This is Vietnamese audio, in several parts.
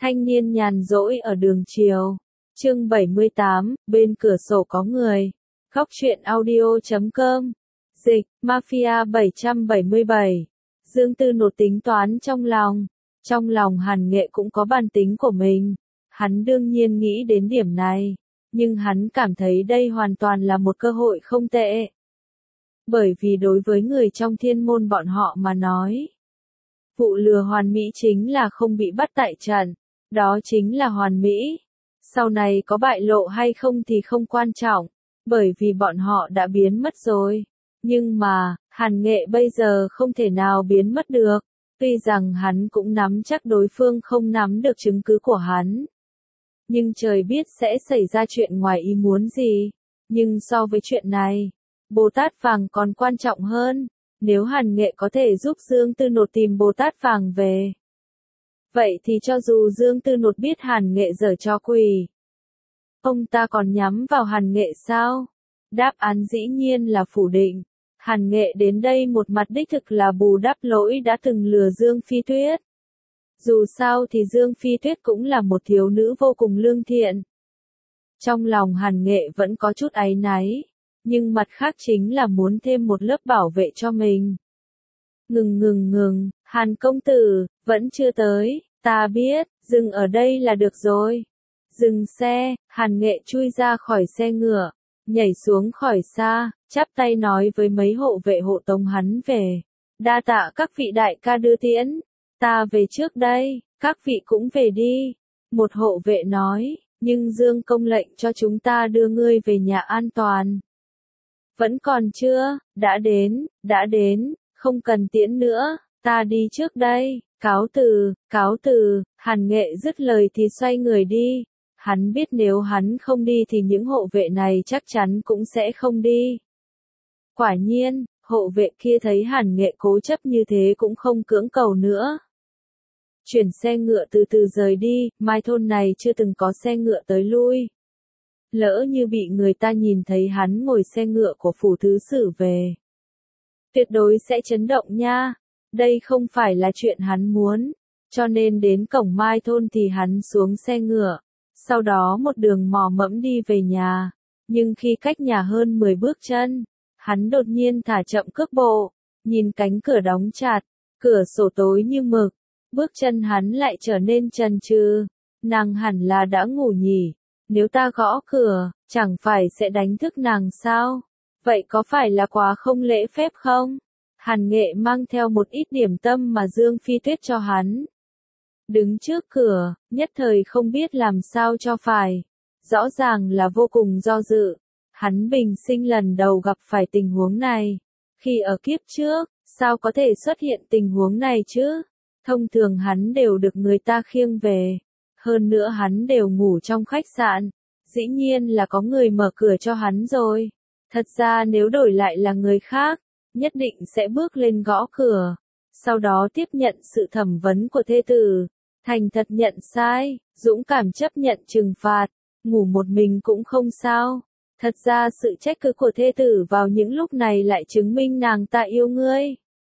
Thanh niên nhàn rỗi ở đường chiều. Chương 78, bên cửa sổ có người. Góc truyện audio.com. Dịch, Mafia 777. Dương Tư Nột tính toán trong lòng. Trong lòng Hàn Nghệ cũng có bản tính của mình. Hắn đương nhiên nghĩ đến điểm này. Nhưng hắn cảm thấy đây hoàn toàn là một cơ hội không tệ. Bởi vì đối với người trong thiên môn bọn họ mà nói, vụ lừa hoàn mỹ chính là không bị bắt tại trận. Đó chính là hoàn mỹ. Sau này có bại lộ hay không thì không quan trọng, bởi vì bọn họ đã biến mất rồi. Nhưng mà, Hàn Nghệ bây giờ không thể nào biến mất được. Tuy rằng hắn cũng nắm chắc đối phương không nắm được chứng cứ của hắn. Nhưng trời biết sẽ xảy ra chuyện ngoài ý muốn gì. Nhưng so với chuyện này, Bồ Tát Vàng còn quan trọng hơn. Nếu Hàn Nghệ có thể giúp Dương Tư Nột tìm Bồ Tát Vàng về, vậy thì cho dù Dương Tư Nột biết Hàn Nghệ giở trò quỷ, ông ta còn nhắm vào Hàn Nghệ sao? Đáp án dĩ nhiên là phủ định. Hàn Nghệ đến đây một mặt đích thực là bù đắp lỗi đã từng lừa Dương Phi Tuyết. Dù sao thì Dương Phi Tuyết cũng là một thiếu nữ vô cùng lương thiện. Trong lòng Hàn Nghệ vẫn có chút áy náy, nhưng mặt khác chính là muốn thêm một lớp bảo vệ cho mình. Ngừng, Hàn công tử, vẫn chưa tới, ta biết, dừng ở đây là được rồi. Dừng xe, Hàn Nghệ chui ra khỏi xe ngựa, nhảy xuống khỏi xa, chắp tay nói với mấy hộ vệ hộ tống hắn về. Đa tạ các vị đại ca đưa tiễn, ta về trước đây, các vị cũng về đi. Một hộ vệ nói, nhưng Dương công lệnh cho chúng ta đưa ngươi về nhà an toàn. Vẫn còn chưa, đã đến, không cần tiễn nữa, ta đi trước đây, cáo từ, Hàn Nghệ dứt lời thì xoay người đi. Hắn biết nếu hắn không đi thì những hộ vệ này chắc chắn cũng sẽ không đi. Quả nhiên, hộ vệ kia thấy Hàn Nghệ cố chấp như thế cũng không cưỡng cầu nữa. Chuyển xe ngựa từ từ rời đi, Mai thôn này chưa từng có xe ngựa tới lui. Lỡ như bị người ta nhìn thấy hắn ngồi xe ngựa của phủ thứ sử về, tuyệt đối sẽ chấn động nha. Đây không phải là chuyện hắn muốn, cho nên đến cổng Mai thôn thì hắn xuống xe ngựa, sau đó một đường mò mẫm đi về nhà. Nhưng khi cách nhà hơn 10 bước chân, hắn đột nhiên thả chậm cước bộ, nhìn cánh cửa đóng chặt, cửa sổ tối như mực, bước chân hắn lại trở nên chần chừ. Nàng hẳn là đã ngủ nhỉ? Nếu ta gõ cửa, chẳng phải sẽ đánh thức nàng sao? Vậy có phải là quá không lễ phép không? Hàn Nghệ mang theo một ít điểm tâm mà Dương Phi Tuyết cho hắn. Đứng trước cửa, nhất thời không biết làm sao cho phải. Rõ ràng là vô cùng do dự. Hắn bình sinh lần đầu gặp phải tình huống này. Khi ở kiếp trước, sao có thể xuất hiện tình huống này chứ? Thông thường hắn đều được người ta khiêng về. Hơn nữa hắn đều ngủ trong khách sạn. Dĩ nhiên là có người mở cửa cho hắn rồi. Thật ra nếu đổi lại là người khác, nhất định sẽ bước lên gõ cửa. Sau đó tiếp nhận sự thẩm vấn của thê tử. Thành thật nhận sai, dũng cảm chấp nhận trừng phạt. Ngủ một mình cũng không sao. Thật ra sự trách cứ của thê tử vào những lúc này lại chứng minh nàng ta yêu ngươi.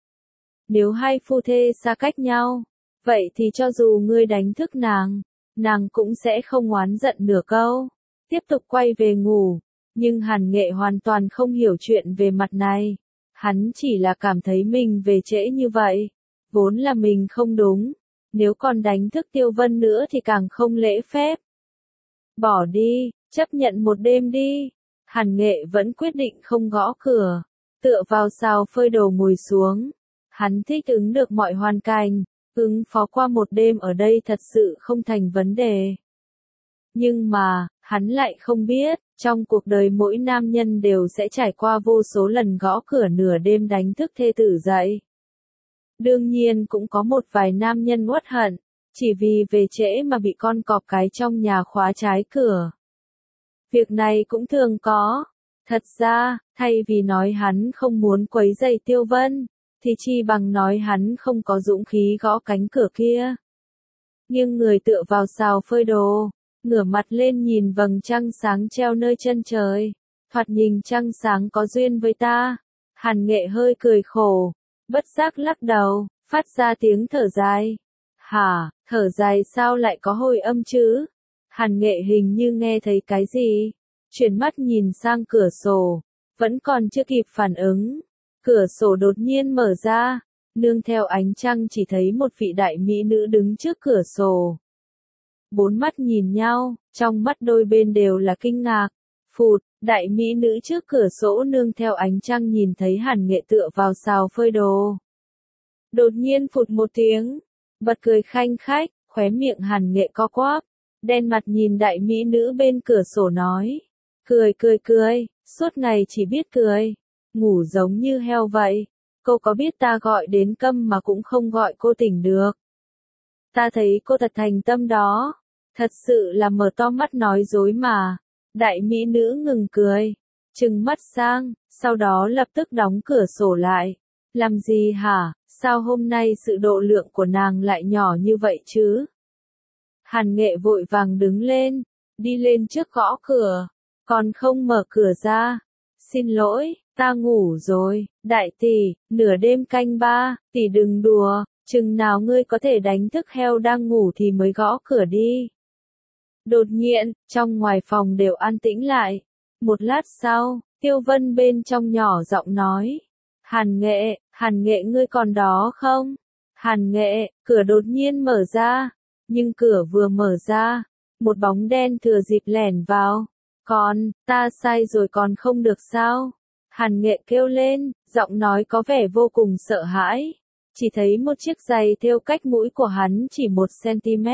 Nếu hai phu thê xa cách nhau, vậy thì cho dù ngươi đánh thức nàng cũng sẽ không oán giận nửa câu, tiếp tục quay về ngủ. Nhưng Hàn Nghệ hoàn toàn không hiểu chuyện về mặt này. Hắn chỉ là cảm thấy mình về trễ như vậy, vốn là mình không đúng. Nếu còn đánh thức Tiêu Vân nữa thì càng không lễ phép. Bỏ đi, chấp nhận một đêm đi. Hàn Nghệ vẫn quyết định không gõ cửa, tựa vào sào phơi đồ ngồi xuống. Hắn thích ứng được mọi hoàn cảnh, ứng phó qua một đêm ở đây thật sự không thành vấn đề. Nhưng mà, hắn lại không biết, trong cuộc đời mỗi nam nhân đều sẽ trải qua vô số lần gõ cửa nửa đêm đánh thức thê tử dậy. Đương nhiên cũng có một vài nam nhân uất hận, chỉ vì về trễ mà bị con cọp cái trong nhà khóa trái cửa. Việc này cũng thường có. Thật ra, thay vì nói hắn không muốn quấy rầy Tiêu Vân, thì chi bằng nói hắn không có dũng khí gõ cánh cửa kia. Nghiêng người tựa vào sào phơi đồ, ngửa mặt lên nhìn vầng trăng sáng treo nơi chân trời. Thoạt nhìn trăng sáng có duyên với ta. Hàn Nghệ hơi cười khổ, bất giác lắc đầu, phát ra tiếng thở dài. Hả, Thở dài sao lại có hồi âm chứ? Hàn Nghệ hình như nghe thấy cái gì. Chuyển mắt nhìn sang cửa sổ. Vẫn còn chưa kịp phản ứng. Cửa sổ đột nhiên mở ra. Nương theo ánh trăng chỉ thấy một vị đại mỹ nữ đứng trước cửa sổ. Bốn mắt nhìn nhau, trong mắt đôi bên đều là kinh ngạc. Phụt, đại mỹ nữ trước cửa sổ nương theo ánh trăng nhìn thấy Hàn Nghệ tựa vào xào phơi đồ. Đột nhiên phụt một tiếng, bật cười khanh khách, khóe miệng Hàn Nghệ co quắp, đen mặt nhìn đại mỹ nữ bên cửa sổ nói. Cười, suốt ngày chỉ biết cười, ngủ giống như heo vậy. Cô có biết ta gọi đến câm mà cũng không gọi cô tỉnh được. Ta thấy cô thật thành tâm đó, thật sự là mở to mắt nói dối mà. Đại mỹ nữ ngừng cười, trừng mắt sang, sau đó lập tức đóng cửa sổ lại. Làm gì hả, sao hôm nay sự độ lượng của nàng lại nhỏ như vậy chứ? Hàn Nghệ vội vàng đứng lên, đi lên trước gõ cửa, còn không mở cửa ra. Xin lỗi, ta ngủ rồi, đại tỷ, nửa đêm canh 3, tỷ đừng đùa, chừng nào ngươi có thể đánh thức heo đang ngủ thì mới gõ cửa đi. Đột nhiên, trong ngoài phòng đều an tĩnh lại. Một lát sau, Tiêu Vân bên trong nhỏ giọng nói. Hàn Nghệ ngươi còn đó không? Hàn Nghệ, cửa đột nhiên mở ra. Nhưng cửa vừa mở ra, một bóng đen thừa dịp lẻn vào. Ta sai rồi còn không được sao? Hàn Nghệ kêu lên, giọng nói có vẻ vô cùng sợ hãi. Chỉ thấy một chiếc giày thêu cách mũi của hắn chỉ 1 cm.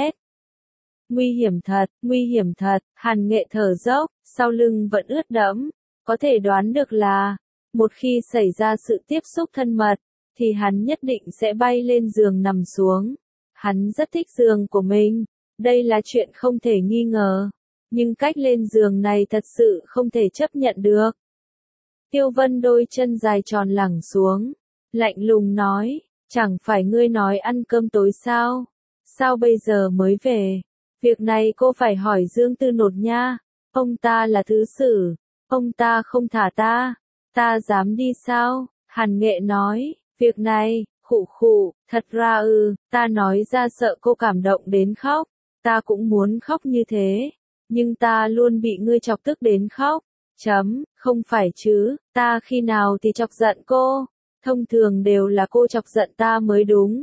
Nguy hiểm thật, Hàn Nghệ thở dốc, sau lưng vẫn ướt đẫm. Có thể đoán được là, một khi xảy ra sự tiếp xúc thân mật, thì hắn nhất định sẽ bay lên giường nằm xuống. Hắn rất thích giường của mình, đây là chuyện không thể nghi ngờ. Nhưng cách lên giường này thật sự không thể chấp nhận được. Tiêu Vân đôi chân dài tròn lẳng xuống, lạnh lùng nói, chẳng phải ngươi nói ăn cơm tối sao? Sao bây giờ mới về? Việc này cô phải hỏi Dương Tư Nột nha, ông ta là thứ sử, ông ta không thả ta dám đi sao? Hàn Nghệ nói, việc này, khụ, thật ra ta nói ra sợ cô cảm động đến khóc, ta cũng muốn khóc như thế, nhưng ta luôn bị ngươi chọc tức đến khóc. Không phải chứ, ta khi nào thì chọc giận cô, thông thường đều là cô chọc giận ta mới đúng.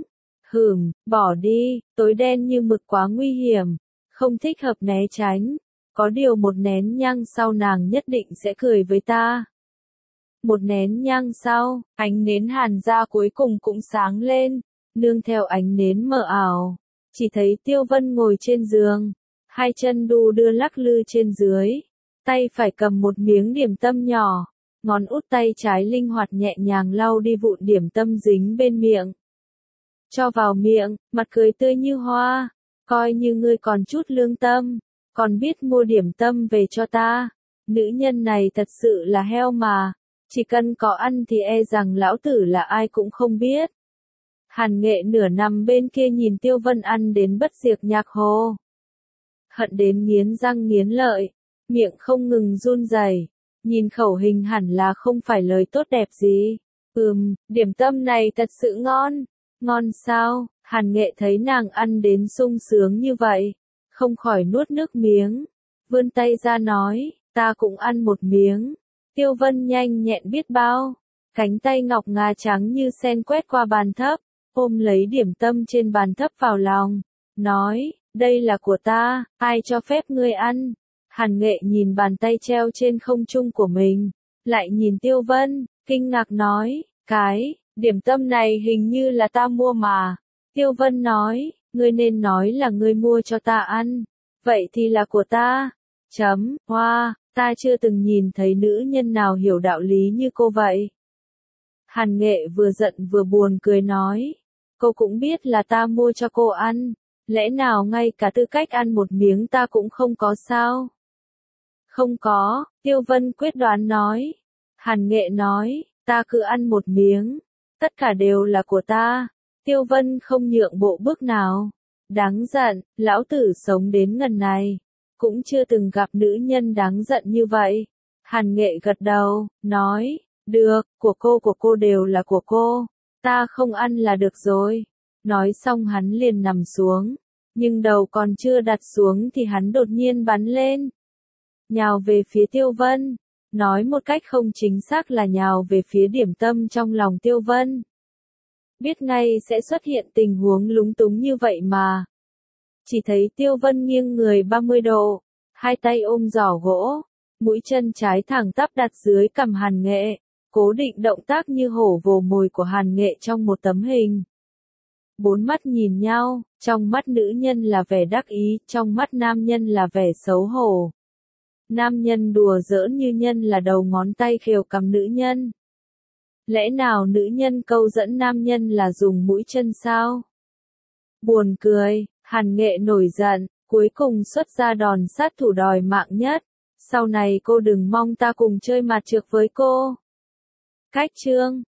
Bỏ đi, tối đen như mực quá nguy hiểm, không thích hợp né tránh, có điều một nén nhang sau nàng nhất định sẽ cười với ta. Một nén nhang sau, ánh nến Hàn gia cuối cùng cũng sáng lên, nương theo ánh nến mờ ảo, chỉ thấy Tiêu Vân ngồi trên giường, hai chân đu đưa lắc lư trên dưới. Tay phải cầm một miếng điểm tâm nhỏ, ngón út tay trái linh hoạt nhẹ nhàng lau đi vụn điểm tâm dính bên miệng. Cho vào miệng, mặt cười tươi như hoa, coi như ngươi còn chút lương tâm, còn biết mua điểm tâm về cho ta. Nữ nhân này thật sự là heo mà, chỉ cần có ăn thì e rằng lão tử là ai cũng không biết. Hàn Nghệ nửa nằm bên kia nhìn Tiêu Vân ăn đến bất diệt nhạc hồ. Hận đến nghiến răng nghiến lợi. Miệng không ngừng run rẩy, nhìn khẩu hình hẳn là không phải lời tốt đẹp gì. Điểm tâm này thật sự ngon sao? Hàn Nghệ thấy nàng ăn đến sung sướng như vậy, không khỏi nuốt nước miếng, vươn tay ra nói, ta cũng ăn một miếng. Tiêu Vân nhanh nhẹn biết bao, cánh tay ngọc ngà trắng như sen quét qua bàn thấp, ôm lấy điểm tâm trên bàn thấp vào lòng, nói, đây là của ta, ai cho phép ngươi ăn? Hàn Nghệ nhìn bàn tay treo trên không trung của mình, lại nhìn Tiêu Vân, kinh ngạc nói, điểm tâm này hình như là ta mua mà. Tiêu Vân nói, ngươi nên nói là ngươi mua cho ta ăn, vậy thì là của ta. Ta chưa từng nhìn thấy nữ nhân nào hiểu đạo lý như cô vậy. Hàn Nghệ vừa giận vừa buồn cười nói, cô cũng biết là ta mua cho cô ăn, lẽ nào ngay cả tư cách ăn một miếng ta cũng không có sao? Không có, Tiêu Vân quyết đoán nói. Hàn Nghệ nói, ta cứ ăn một miếng, tất cả đều là của ta. Tiêu Vân không nhượng bộ bước nào. Đáng giận, lão tử sống đến ngần này, cũng chưa từng gặp nữ nhân đáng giận như vậy. Hàn Nghệ gật đầu, nói, được, của cô đều là của cô, ta không ăn là được rồi. Nói xong hắn liền nằm xuống, Nhưng đầu còn chưa đặt xuống thì hắn đột nhiên bắn lên. Nhào về phía Tiêu Vân. Nói một cách không chính xác là nhào về phía điểm tâm trong lòng Tiêu Vân. Biết ngay sẽ xuất hiện tình huống lúng túng như vậy mà. Chỉ thấy Tiêu Vân nghiêng người 30 độ, hai tay ôm giỏ gỗ, mũi chân trái thẳng tắp đặt dưới cằm Hàn Nghệ, cố định động tác như hổ vồ mồi của Hàn Nghệ trong một tấm hình. Bốn mắt nhìn nhau, trong mắt nữ nhân là vẻ đắc ý, trong mắt nam nhân là vẻ xấu hổ. Nam nhân đùa giỡn như nhân là đầu ngón tay khều cằm nữ nhân. Lẽ nào nữ nhân câu dẫn nam nhân là dùng mũi chân sao? Buồn cười, Hàn Nghệ nổi giận, cuối cùng xuất ra đòn sát thủ đòi mạng nhất. Sau này cô đừng mong ta cùng chơi mặt trược với cô. Cách chương